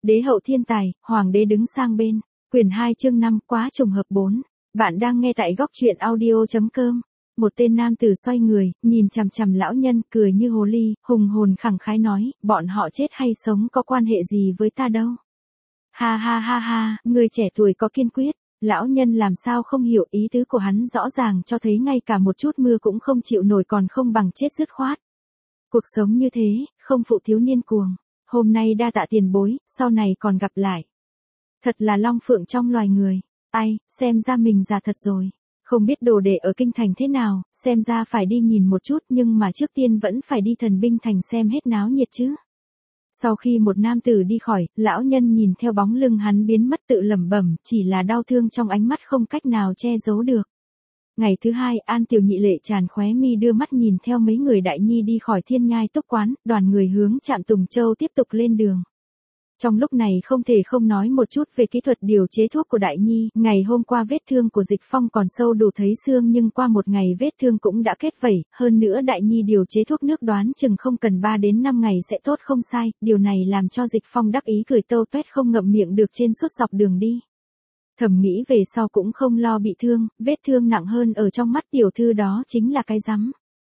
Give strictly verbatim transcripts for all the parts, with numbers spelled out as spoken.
Đế hậu thiên tài, hoàng đế đứng sang bên. Quyển hai chương năm, quá trùng hợp bốn. Bạn đang nghe tại góc truyện audio.com. Một tên nam tử xoay người, nhìn chằm chằm lão nhân, cười như hồ ly, hùng hồn khẳng khái nói, bọn họ chết hay sống có quan hệ gì với ta đâu. Ha ha ha ha, người trẻ tuổi có kiên quyết. Lão nhân làm sao không hiểu ý tứ của hắn, rõ ràng cho thấy ngay cả một chút mưa cũng không chịu nổi, còn không bằng chết dứt khoát. Cuộc sống như thế, không phụ thiếu niên cuồng. Hôm nay đa tạ tiền bối, sau này còn gặp lại. Thật là long phượng trong loài người. Ai, xem ra mình già thật rồi. Không biết đồ đệ ở kinh thành thế nào, xem ra phải đi nhìn một chút, nhưng mà trước tiên vẫn phải đi thần binh thành xem hết náo nhiệt chứ. Sau khi một nam tử đi khỏi, lão nhân nhìn theo bóng lưng hắn biến mất tự lẩm bẩm, chỉ là đau thương trong ánh mắt không cách nào che giấu được. Ngày thứ hai, An Tiểu Nhị lệ tràn khóe mi đưa mắt nhìn theo mấy người đại nhi đi khỏi Thiên Nhai Túc quán, đoàn người hướng trạm Tùng Châu tiếp tục lên đường. Trong lúc này không thể không nói một chút về kỹ thuật điều chế thuốc của đại nhi, ngày hôm qua vết thương của Dịch Phong còn sâu đủ thấy xương, nhưng qua một ngày vết thương cũng đã kết vảy, hơn nữa đại nhi điều chế thuốc nước đoán chừng không cần ba đến năm ngày sẽ tốt không sai, điều này làm cho Dịch Phong đắc ý cười tâu tuét không ngậm miệng được trên suốt dọc đường đi. Thầm nghĩ về sau cũng không lo bị thương, vết thương nặng hơn ở trong mắt tiểu thư đó chính là cái rắm.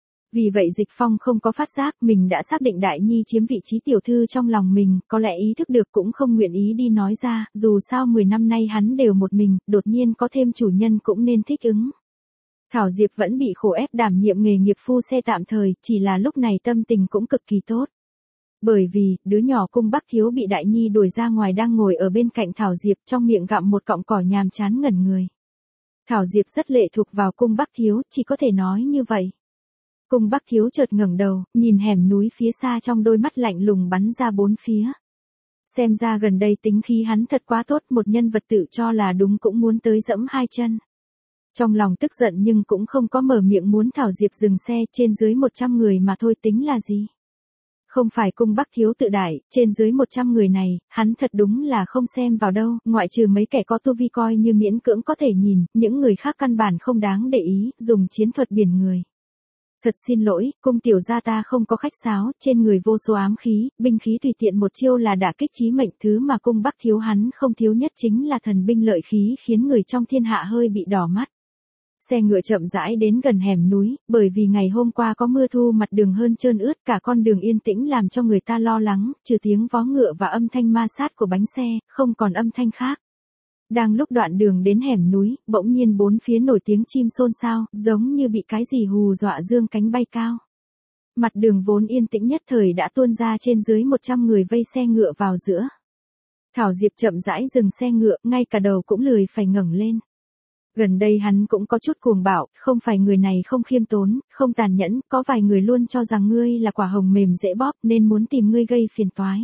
Vì vậy Dịch Phong không có phát giác mình đã xác định đại nhi chiếm vị trí tiểu thư trong lòng mình, có lẽ ý thức được cũng không nguyện ý đi nói ra, dù sao mười năm nay hắn đều một mình, đột nhiên có thêm chủ nhân cũng nên thích ứng. Thảo Diệp vẫn bị khổ ép đảm nhiệm nghề nghiệp phu xe tạm thời, chỉ là lúc này tâm tình cũng cực kỳ tốt. Bởi vì, đứa nhỏ Cung Bắc Thiếu bị đại nhi đuổi ra ngoài đang ngồi ở bên cạnh Thảo Diệp trong miệng gặm một cọng cỏ nhàm chán ngẩn người. Thảo Diệp rất lệ thuộc vào Cung Bắc Thiếu, chỉ có thể nói như vậy. Cung Bắc Thiếu chợt ngẩng đầu, nhìn hẻm núi phía xa trong đôi mắt lạnh lùng bắn ra bốn phía. Xem ra gần đây tính khí hắn thật quá tốt, một nhân vật tự cho là đúng cũng muốn tới dẫm hai chân. Trong lòng tức giận nhưng cũng không có mở miệng muốn Thảo Diệp dừng xe, trên dưới một trăm người mà thôi tính là gì. Không phải Cung Bắc Thiếu tự đại, trên dưới một trăm người này, hắn thật đúng là không xem vào đâu, ngoại trừ mấy kẻ có tu vi coi như miễn cưỡng có thể nhìn, những người khác căn bản không đáng để ý, dùng chiến thuật biển người. Thật xin lỗi, cung tiểu gia ta không có khách sáo, trên người vô số ám khí, binh khí tùy tiện một chiêu là đả kích chí mệnh, thứ mà Cung Bắc Thiếu hắn không thiếu nhất chính là thần binh lợi khí, khiến người trong thiên hạ hơi bị đỏ mắt. Xe ngựa chậm rãi đến gần hẻm núi, bởi vì ngày hôm qua có mưa thu mặt đường hơn trơn ướt, cả con đường yên tĩnh làm cho người ta lo lắng, trừ tiếng vó ngựa và âm thanh ma sát của bánh xe, không còn âm thanh khác. Đang lúc đoạn đường đến hẻm núi, bỗng nhiên bốn phía nổi tiếng chim xôn xao, giống như bị cái gì hù dọa dương cánh bay cao. Mặt đường vốn yên tĩnh nhất thời đã tuôn ra trên dưới một trăm người vây xe ngựa vào giữa. Thảo Diệp chậm rãi dừng xe ngựa, ngay cả đầu cũng lười phải ngẩng lên. Gần đây hắn cũng có chút cuồng bạo, không phải người này không khiêm tốn, không tàn nhẫn, có vài người luôn cho rằng ngươi là quả hồng mềm dễ bóp nên muốn tìm ngươi gây phiền toái.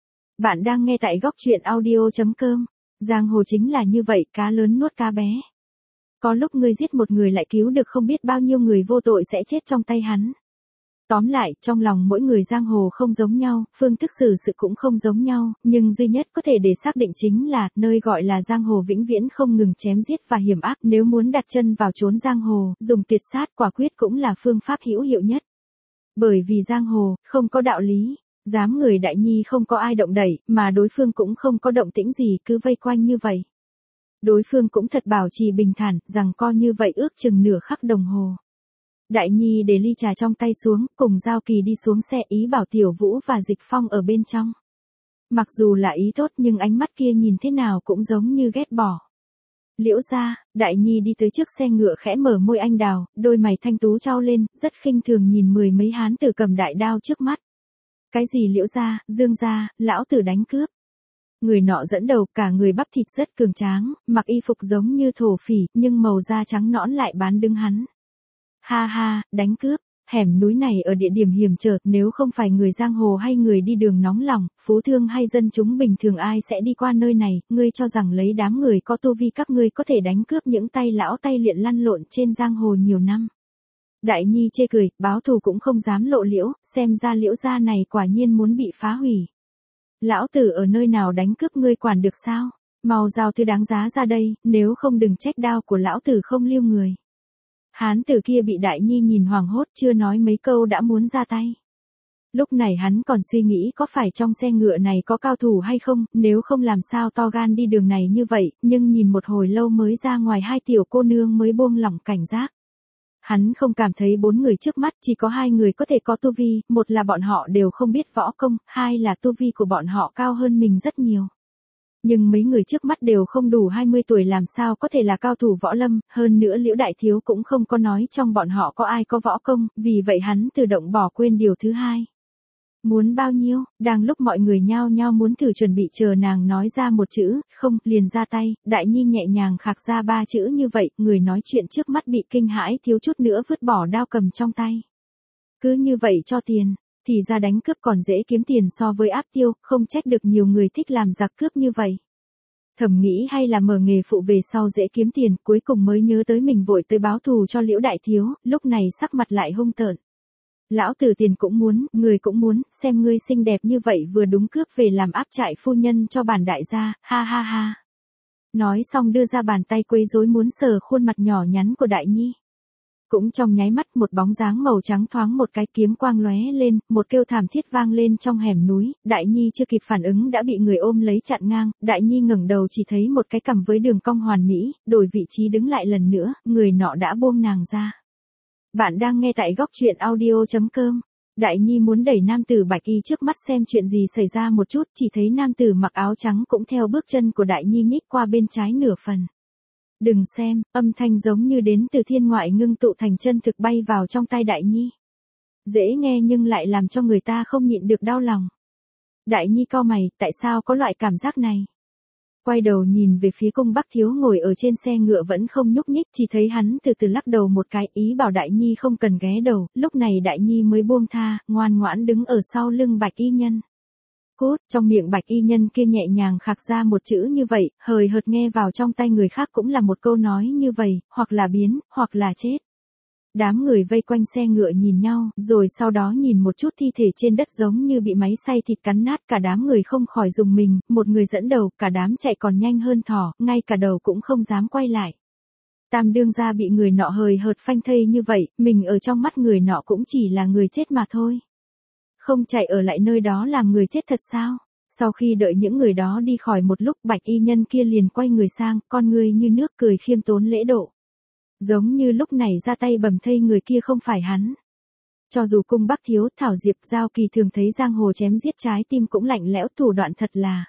Bạn đang nghe tại góc truyện audio.com. Giang hồ chính là như vậy, cá lớn nuốt cá bé. Có lúc ngươi giết một người lại cứu được không biết bao nhiêu người vô tội sẽ chết trong tay hắn. Tóm lại, trong lòng mỗi người giang hồ không giống nhau, phương thức xử sự cũng không giống nhau, nhưng duy nhất có thể để xác định chính là, nơi gọi là giang hồ vĩnh viễn không ngừng chém giết và hiểm ác, nếu muốn đặt chân vào chốn giang hồ, dùng tuyệt sát quả quyết cũng là phương pháp hữu hiệu nhất. Bởi vì giang hồ, không có đạo lý. Dám người đại nhi không có ai động đẩy, mà đối phương cũng không có động tĩnh gì, cứ vây quanh như vậy. Đối phương cũng thật bảo trì bình thản, rằng co như vậy ước chừng nửa khắc đồng hồ. Đại nhi để ly trà trong tay xuống, cùng Giao Kỳ đi xuống xe, ý bảo Tiểu Vũ và Dịch Phong ở bên trong. Mặc dù là ý tốt nhưng ánh mắt kia nhìn thế nào cũng giống như ghét bỏ. Liễu gia, đại nhi đi tới trước xe ngựa khẽ mở môi anh đào, đôi mày thanh tú trao lên, rất khinh thường nhìn mười mấy hán tử cầm đại đao trước mắt. Cái gì Liễu gia, Dương gia, lão tử đánh cướp. Người nọ dẫn đầu, cả người bắp thịt rất cường tráng, mặc y phục giống như thổ phỉ, nhưng màu da trắng nõn lại bán đứng hắn. Ha ha, đánh cướp, hẻm núi này ở địa điểm hiểm trở, nếu không phải người giang hồ hay người đi đường nóng lòng, phú thương hay dân chúng bình thường ai sẽ đi qua nơi này, ngươi cho rằng lấy đám người có tu vi các ngươi có thể đánh cướp những tay lão tay luyện lăn lộn trên giang hồ nhiều năm. Đại nhi chê cười, báo thù cũng không dám lộ liễu, xem ra Liễu gia này quả nhiên muốn bị phá hủy. Lão tử ở nơi nào đánh cướp ngươi quản được sao? Mau giao thứ đáng giá ra đây, nếu không đừng trách đao của lão tử không lưu người. Hán tử kia bị đại nhi nhìn hoảng hốt, chưa nói mấy câu đã muốn ra tay. Lúc này hắn còn suy nghĩ có phải trong xe ngựa này có cao thủ hay không, nếu không làm sao to gan đi đường này như vậy, nhưng nhìn một hồi lâu mới ra ngoài hai tiểu cô nương mới buông lỏng cảnh giác. Hắn không cảm thấy bốn người trước mắt, chỉ có hai người có thể có tu vi, một là bọn họ đều không biết võ công, hai là tu vi của bọn họ cao hơn mình rất nhiều. Nhưng mấy người trước mắt đều không đủ hai mươi tuổi làm sao có thể là cao thủ võ lâm, hơn nữa Liễu Đại Thiếu cũng không có nói trong bọn họ có ai có võ công, vì vậy hắn tự động bỏ quên điều thứ hai. Muốn bao nhiêu, đang lúc mọi người nhao nhao muốn thử chuẩn bị chờ nàng nói ra một chữ, không, liền ra tay, Đại Nhi nhẹ nhàng khạc ra ba chữ như vậy, người nói chuyện trước mắt bị kinh hãi thiếu chút nữa vứt bỏ đao cầm trong tay. Cứ như vậy cho tiền, thì ra đánh cướp còn dễ kiếm tiền so với áp tiêu, không trách được nhiều người thích làm giặc cướp như vậy. Thầm nghĩ hay là mở nghề phụ về sau dễ kiếm tiền, cuối cùng mới nhớ tới mình vội tới báo thù cho Liễu Đại Thiếu, lúc này sắc mặt lại hung tợn. Lão tử tiền cũng muốn, người cũng muốn, xem ngươi xinh đẹp như vậy vừa đúng cướp về làm áp trại phu nhân cho bản đại gia, ha ha ha. Nói xong đưa ra bàn tay quấy rối muốn sờ khuôn mặt nhỏ nhắn của Đại Nhi. Cũng trong nháy mắt một bóng dáng màu trắng thoáng một cái kiếm quang lóe lên, một kêu thảm thiết vang lên trong hẻm núi, Đại Nhi chưa kịp phản ứng đã bị người ôm lấy chặn ngang, Đại Nhi ngẩng đầu chỉ thấy một cái cằm với đường cong hoàn mỹ, đổi vị trí đứng lại lần nữa, người nọ đã buông nàng ra. Bạn đang nghe tại góc truyện audio chấm com. Đại Nhi muốn đẩy nam tử bạch y trước mắt xem chuyện gì xảy ra một chút, chỉ thấy nam tử mặc áo trắng cũng theo bước chân của Đại Nhi nhích qua bên trái nửa phần. Đừng xem, âm thanh giống như đến từ thiên ngoại ngưng tụ thành chân thực bay vào trong tai Đại Nhi. Dễ nghe nhưng lại làm cho người ta không nhịn được đau lòng. Đại Nhi cau mày, tại sao có loại cảm giác này? Quay đầu nhìn về phía Cung Bắc Thiếu ngồi ở trên xe ngựa vẫn không nhúc nhích, chỉ thấy hắn từ từ lắc đầu một cái, ý bảo Đại Nhi không cần ghé đầu, lúc này Đại Nhi mới buông tha, ngoan ngoãn đứng ở sau lưng Bạch Y Nhân. Cút, trong miệng Bạch Y Nhân kia nhẹ nhàng khạc ra một chữ như vậy, hời hợt nghe vào trong tay người khác cũng là một câu nói như vậy, hoặc là biến, hoặc là chết. Đám người vây quanh xe ngựa nhìn nhau, rồi sau đó nhìn một chút thi thể trên đất giống như bị máy xay thịt cắn nát, cả đám người không khỏi dùng mình, một người dẫn đầu, cả đám chạy còn nhanh hơn thỏ, ngay cả đầu cũng không dám quay lại. Tam đương gia bị người nọ hời hợt phanh thây như vậy, mình ở trong mắt người nọ cũng chỉ là người chết mà thôi. Không chạy ở lại nơi đó làm người chết thật sao? Sau khi đợi những người đó đi khỏi một lúc, Bạch Y Nhân kia liền quay người sang, con người như nước cười khiêm tốn lễ độ. Giống như lúc này ra tay bầm thây người kia không phải hắn. Cho dù Cung Bắc Thiếu, Thảo Diệp, Giao Kỳ thường thấy giang hồ chém giết trái tim cũng lạnh lẽo, thủ đoạn thật là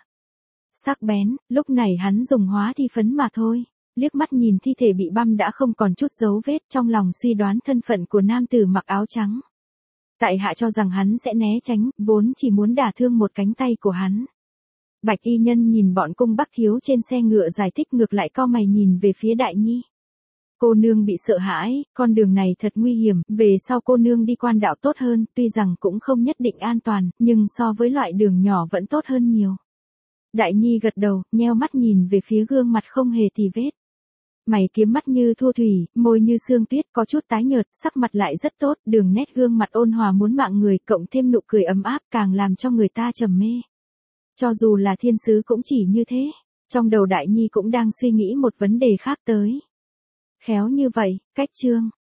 sắc bén, lúc này hắn dùng hóa thi phấn mà thôi. Liếc mắt nhìn thi thể bị băm đã không còn chút dấu vết, trong lòng suy đoán thân phận của nam tử mặc áo trắng. Tại hạ cho rằng hắn sẽ né tránh, vốn chỉ muốn đả thương một cánh tay của hắn. Bạch Y Nhân nhìn bọn Cung Bắc Thiếu trên xe ngựa giải thích, ngược lại cau mày nhìn về phía Đại Nhi. Cô nương bị sợ hãi, con đường này thật nguy hiểm, về sau cô nương đi quan đạo tốt hơn, tuy rằng cũng không nhất định an toàn, nhưng so với loại đường nhỏ vẫn tốt hơn nhiều. Đại Nhi gật đầu, nheo mắt nhìn về phía gương mặt không hề tì vết. Mày kiếm mắt như thua thủy, môi như sương tuyết, có chút tái nhợt, sắc mặt lại rất tốt, đường nét gương mặt ôn hòa muốn mạng người, cộng thêm nụ cười ấm áp càng làm cho người ta trầm mê. Cho dù là thiên sứ cũng chỉ như thế. Trong đầu Đại Nhi cũng đang suy nghĩ một vấn đề khác tới. Khéo như vậy, cách trương,